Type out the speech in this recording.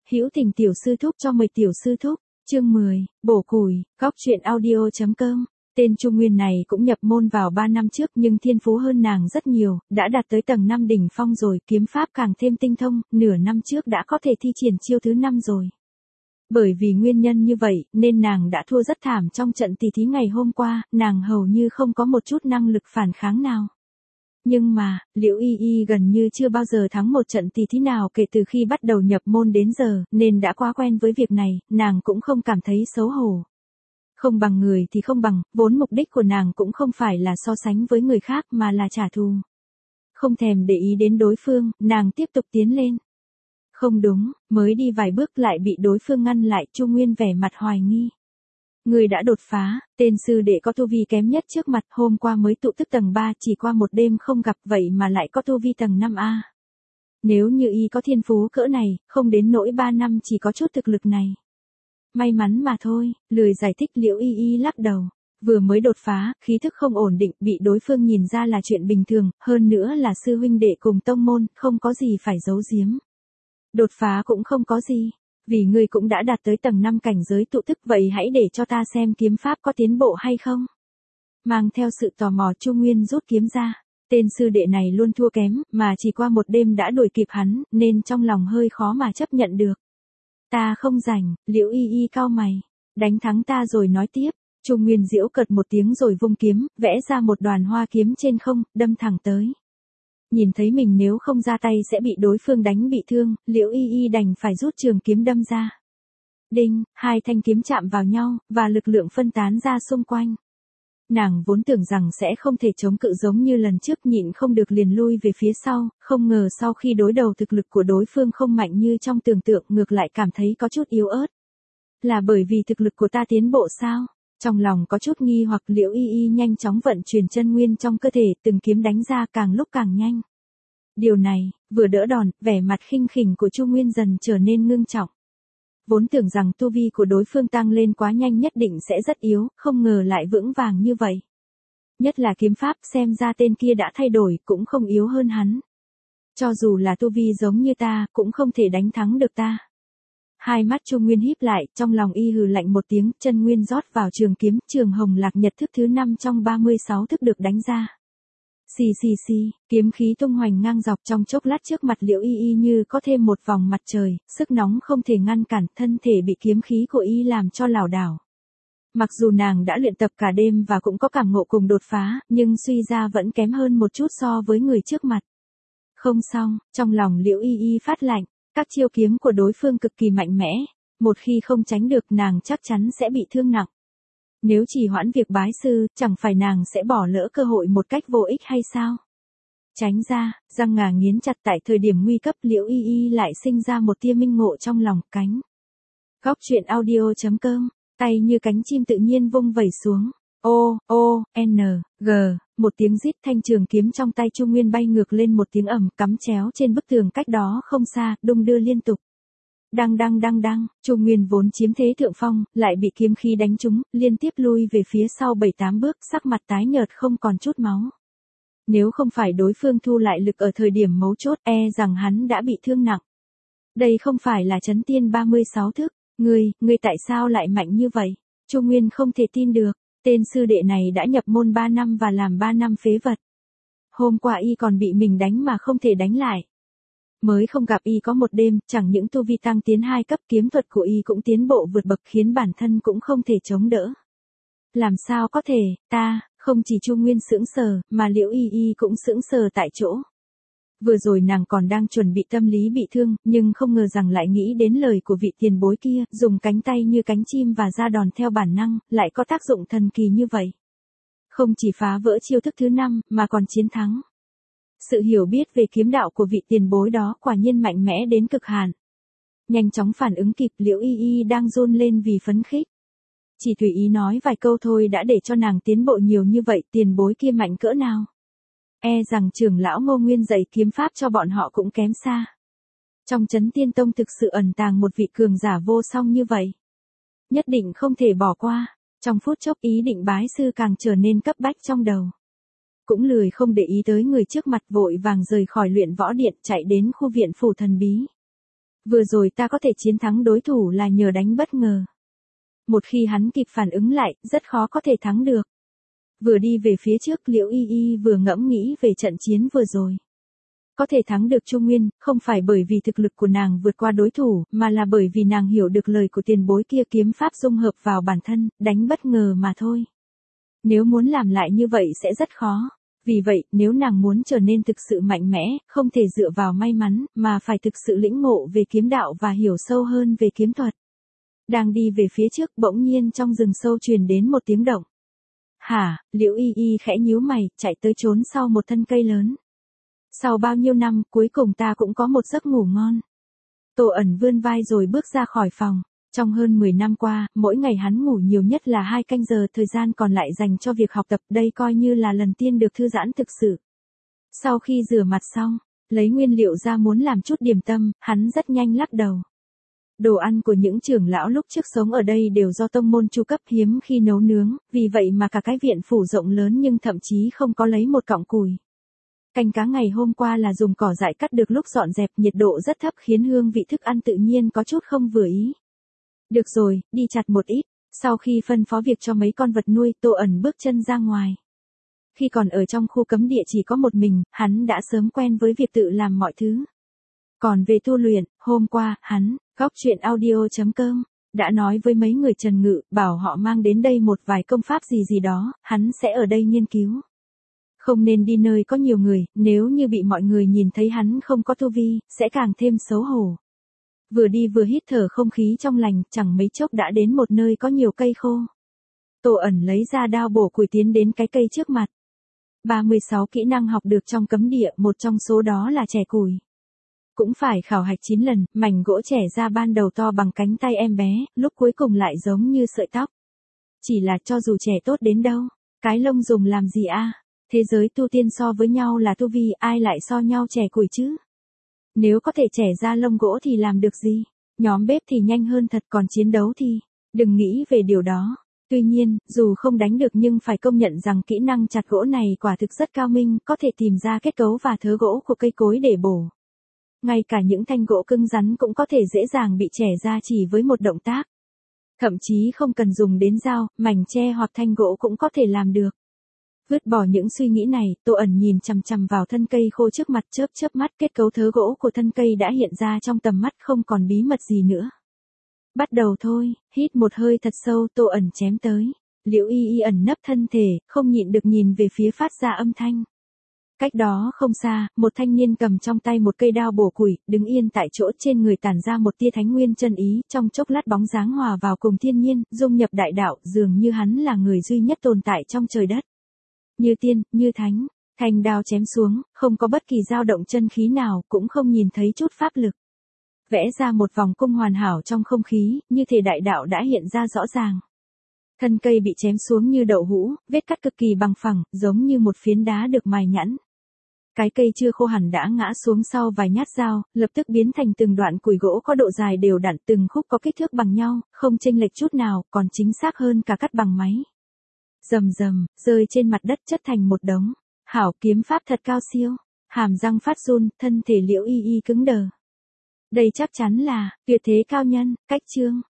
Hữu Tình tiểu sư thúc cho mời tiểu sư thúc. Chương 10, bổ củi, góc truyện audio.com. Tên Chu Nguyên này cũng nhập môn vào 3 năm trước nhưng thiên phú hơn nàng rất nhiều, đã đạt tới tầng 5 đỉnh phong rồi, kiếm pháp càng thêm tinh thông, nửa năm trước đã có thể thi triển chiêu thứ 5 rồi. Bởi vì nguyên nhân như vậy, nên nàng đã thua rất thảm trong trận tỷ thí ngày hôm qua, nàng hầu như không có một chút năng lực phản kháng nào. Nhưng mà, Liễu Y Y gần như chưa bao giờ thắng một trận tỷ thí nào kể từ khi bắt đầu nhập môn đến giờ, nên đã quá quen với việc này, nàng cũng không cảm thấy xấu hổ. Không bằng người thì không bằng, vốn mục đích của nàng cũng không phải là so sánh với người khác mà là trả thù. Không thèm để ý đến đối phương, nàng tiếp tục tiến lên. Không đúng, mới đi vài bước lại bị đối phương ngăn lại, Chu Nguyên vẻ mặt hoài nghi. Người đã đột phá, tên sư đệ có tu vi kém nhất trước mặt, hôm qua mới tụ tức tầng 3, chỉ qua một đêm không gặp vậy mà lại có tu vi tầng 5A. Nếu như y có thiên phú cỡ này, không đến nỗi 3 năm chỉ có chút thực lực này. May mắn mà thôi, lười giải thích. Liễu Y Y lắc đầu. Vừa mới đột phá, khí thức không ổn định, bị đối phương nhìn ra là chuyện bình thường, hơn nữa là sư huynh đệ cùng tông môn, không có gì phải giấu giếm. Đột phá cũng không có gì, vì ngươi cũng đã đạt tới tầng 5 cảnh giới tụ tức, vậy hãy để cho ta xem kiếm pháp có tiến bộ hay không. Mang theo sự tò mò, Chu Nguyên rút kiếm ra. Tên sư đệ này luôn thua kém, mà chỉ qua một đêm đã đuổi kịp hắn, nên trong lòng hơi khó mà chấp nhận được. Ta không rảnh, Liễu Y Y cau mày. Đánh thắng ta rồi nói tiếp. Chu Nguyên giễu cợt một tiếng rồi vung kiếm, vẽ ra một đoàn hoa kiếm trên không, đâm thẳng tới. Nhìn thấy mình nếu không ra tay sẽ bị đối phương đánh bị thương, Liễu Y Y đành phải rút trường kiếm đâm ra. Đinh, hai thanh kiếm chạm vào nhau, và lực lượng phân tán ra xung quanh. Nàng vốn tưởng rằng sẽ không thể chống cự giống như lần trước, nhịn không được liền lui về phía sau, không ngờ sau khi đối đầu thực lực của đối phương không mạnh như trong tưởng tượng, ngược lại cảm thấy có chút yếu ớt. Là bởi vì thực lực của ta tiến bộ sao? Trong lòng có chút nghi hoặc, Liễu Y Y nhanh chóng vận chuyển chân nguyên trong cơ thể, từng kiếm đánh ra càng lúc càng nhanh. Điều này, vừa đỡ đòn, vẻ mặt khinh khỉnh của Chu Nguyên dần trở nên ngưng trọng. Vốn tưởng rằng tu vi của đối phương tăng lên quá nhanh nhất định sẽ rất yếu, không ngờ lại vững vàng như vậy. Nhất là kiếm pháp, xem ra tên kia đã thay đổi, cũng không yếu hơn hắn. Cho dù là tu vi giống như ta, cũng không thể đánh thắng được ta. Hai mắt Chu Nguyên híp lại, trong lòng y hừ lạnh một tiếng, chân nguyên rót vào trường kiếm, Trường Hồng Lạc Nhật thức thứ 5 trong 36 thức được đánh ra. Xì xì xì, kiếm khí tung hoành ngang dọc, trong chốc lát trước mặt Liễu Y Y như có thêm một vòng mặt trời, sức nóng không thể ngăn cản, thân thể bị kiếm khí của y làm cho lảo đảo. Mặc dù nàng đã luyện tập cả đêm và cũng có cảm ngộ cùng đột phá, nhưng suy ra vẫn kém hơn một chút so với người trước mặt. Không xong, trong lòng Liễu Y Y phát lạnh, các chiêu kiếm của đối phương cực kỳ mạnh mẽ, một khi không tránh được nàng chắc chắn sẽ bị thương nặng. Nếu chỉ hoãn việc bái sư, chẳng phải nàng sẽ bỏ lỡ cơ hội một cách vô ích hay sao? Tránh ra, răng ngà nghiến chặt, tại thời điểm nguy cấp Liễu Y Y lại sinh ra một tia minh ngộ trong lòng. Cánh. Góc truyện audio.com, tay như cánh chim tự nhiên vung vẩy xuống. G, một tiếng rít, thanh trường kiếm trong tay Chu Nguyên bay ngược lên một tiếng ầm, cắm chéo trên bức tường cách đó không xa, đung đưa liên tục. Đăng đăng đăng đăng, Chu Nguyên vốn chiếm thế thượng phong, lại bị kiếm khí đánh trúng, liên tiếp lui về phía sau 7-8 bước, sắc mặt tái nhợt không còn chút máu. Nếu không phải đối phương thu lại lực ở thời điểm mấu chốt, e rằng hắn đã bị thương nặng. Đây không phải là Chấn Tiên 36 thức, ngươi tại sao lại mạnh như vậy? Chu Nguyên không thể tin được, tên sư đệ này đã nhập môn 3 năm và làm 3 năm phế vật. Hôm qua y còn bị mình đánh mà không thể đánh lại. Mới không gặp y có một đêm, chẳng những tu vi tăng tiến 2 cấp, kiếm thuật của y cũng tiến bộ vượt bậc, khiến bản thân cũng không thể chống đỡ. Làm sao có thể, không chỉ Chu Nguyên sững sờ, mà Liễu Y Y cũng sững sờ tại chỗ. Vừa rồi nàng còn đang chuẩn bị tâm lý bị thương, nhưng không ngờ rằng lại nghĩ đến lời của vị tiền bối kia, dùng cánh tay như cánh chim và ra đòn theo bản năng, lại có tác dụng thần kỳ như vậy. Không chỉ phá vỡ chiêu thức thứ 5, mà còn chiến thắng. Sự hiểu biết về kiếm đạo của vị tiền bối đó quả nhiên mạnh mẽ đến cực hạn. Nhanh chóng phản ứng kịp, Liễu Y Y đang run lên vì phấn khích. Chỉ tùy ý nói vài câu thôi đã để cho nàng tiến bộ nhiều như vậy, tiền bối kia mạnh cỡ nào. E rằng trưởng lão Ngô Nguyên dạy kiếm pháp cho bọn họ cũng kém xa. Trong Chấn Tiên Tông thực sự ẩn tàng một vị cường giả vô song như vậy. Nhất định không thể bỏ qua, trong phút chốc ý định bái sư càng trở nên cấp bách trong đầu. Cũng lười không để ý tới người trước mặt, vội vàng rời khỏi luyện võ điện, chạy đến khu viện phủ thần bí. Vừa rồi ta có thể chiến thắng đối thủ là nhờ đánh bất ngờ. Một khi hắn kịp phản ứng lại, rất khó có thể thắng được. Vừa đi về phía trước, Liễu Y Y vừa ngẫm nghĩ về trận chiến vừa rồi. Có thể thắng được Trung Nguyên, không phải bởi vì thực lực của nàng vượt qua đối thủ, mà là bởi vì nàng hiểu được lời của tiền bối kia, kiếm pháp dung hợp vào bản thân, đánh bất ngờ mà thôi. Nếu muốn làm lại như vậy sẽ rất khó. Vì vậy, nếu nàng muốn trở nên thực sự mạnh mẽ, không thể dựa vào may mắn, mà phải thực sự lĩnh ngộ về kiếm đạo và hiểu sâu hơn về kiếm thuật. Đang đi về phía trước, bỗng nhiên trong rừng sâu truyền đến một tiếng động. Hả? Liễu Y Y khẽ nhíu mày, chạy tới trốn sau một thân cây lớn. Sau bao nhiêu năm, cuối cùng ta cũng có một giấc ngủ ngon. Tô Ẩn vươn vai rồi bước ra khỏi phòng. Trong hơn 10 năm qua, mỗi ngày hắn ngủ nhiều nhất là 2 canh giờ, thời gian còn lại dành cho việc học tập, đây coi như là lần tiên được thư giãn thực sự. Sau khi rửa mặt xong, lấy nguyên liệu ra muốn làm chút điểm tâm, hắn rất nhanh lắc đầu. Đồ ăn của những trưởng lão lúc trước sống ở đây đều do tông môn chu cấp, hiếm khi nấu nướng, vì vậy mà cả cái viện phủ rộng lớn nhưng thậm chí không có lấy một cọng củi. Canh cá ngày hôm qua là dùng cỏ dại cắt được lúc dọn dẹp, nhiệt độ rất thấp khiến hương vị thức ăn tự nhiên có chút không vừa ý. Được rồi, đi chặt một ít. Sau khi phân phó việc cho mấy con vật nuôi, Tô Ẩn bước chân ra ngoài. Khi còn ở trong khu cấm địa chỉ có một mình, hắn đã sớm quen với việc tự làm mọi thứ. Còn về tu luyện, hôm qua, hắn, goctruyện.audio.com, đã nói với mấy người Trần Ngự, bảo họ mang đến đây một vài công pháp gì đó, hắn sẽ ở đây nghiên cứu. Không nên đi nơi có nhiều người, nếu như bị mọi người nhìn thấy hắn không có tu vi, sẽ càng thêm xấu hổ. Vừa đi vừa hít thở không khí trong lành, chẳng mấy chốc đã đến một nơi có nhiều cây khô. Tô Ẩn lấy ra đao bổ củi tiến đến cái cây trước mặt. 36 kỹ năng học được trong cấm địa, một trong số đó là chẻ củi. Cũng phải khảo hạch 9 lần, mảnh gỗ chẻ ra ban đầu to bằng cánh tay em bé, lúc cuối cùng lại giống như sợi tóc. Chỉ là cho dù chẻ tốt đến đâu, cái lông dùng làm gì a? Thế giới tu tiên so với nhau là tu vi, ai lại so nhau chẻ củi chứ? Nếu có thể chẻ ra lông gỗ thì làm được gì? Nhóm bếp thì nhanh hơn thật, còn chiến đấu thì đừng nghĩ về điều đó. Tuy nhiên, dù không đánh được nhưng phải công nhận rằng kỹ năng chặt gỗ này quả thực rất cao minh, có thể tìm ra kết cấu và thớ gỗ của cây cối để bổ. Ngay cả những thanh gỗ cứng rắn cũng có thể dễ dàng bị chẻ ra chỉ với một động tác. Thậm chí không cần dùng đến dao, mảnh tre hoặc thanh gỗ cũng có thể làm được. Vứt bỏ những suy nghĩ này, Tô Ẩn nhìn chằm chằm vào thân cây khô trước mặt, chớp chớp mắt, kết cấu thớ gỗ của thân cây đã hiện ra trong tầm mắt, không còn bí mật gì nữa. Bắt đầu thôi, hít một hơi thật sâu, Tô Ẩn chém tới. Liễu Y Y ẩn nấp thân thể, không nhịn được nhìn về phía phát ra âm thanh. Cách đó không xa, một thanh niên cầm trong tay một cây đao bổ củi, đứng yên tại chỗ, trên người tản ra một tia thánh nguyên chân ý, trong chốc lát bóng dáng hòa vào cùng thiên nhiên, dung nhập đại đạo, dường như hắn là người duy nhất tồn tại trong trời đất. Như tiên, như thánh, thanh đao chém xuống, không có bất kỳ dao động chân khí nào, cũng không nhìn thấy chút pháp lực. Vẽ ra một vòng cung hoàn hảo trong không khí, như thể đại đạo đã hiện ra rõ ràng. Thân cây bị chém xuống như đậu hũ, vết cắt cực kỳ bằng phẳng, giống như một phiến đá được mài nhẵn. Cái cây chưa khô hẳn đã ngã xuống sau vài nhát dao, lập tức biến thành từng đoạn củi gỗ có độ dài đều đặn, từng khúc có kích thước bằng nhau, không chênh lệch chút nào, còn chính xác hơn cả cắt bằng máy. Rầm rầm, rơi trên mặt đất chất thành một đống. Hảo, kiếm pháp thật cao siêu. Hàm răng phát run, thân thể Liễu Y Y cứng đờ. Đây chắc chắn là tuyệt thế cao nhân, cách chương.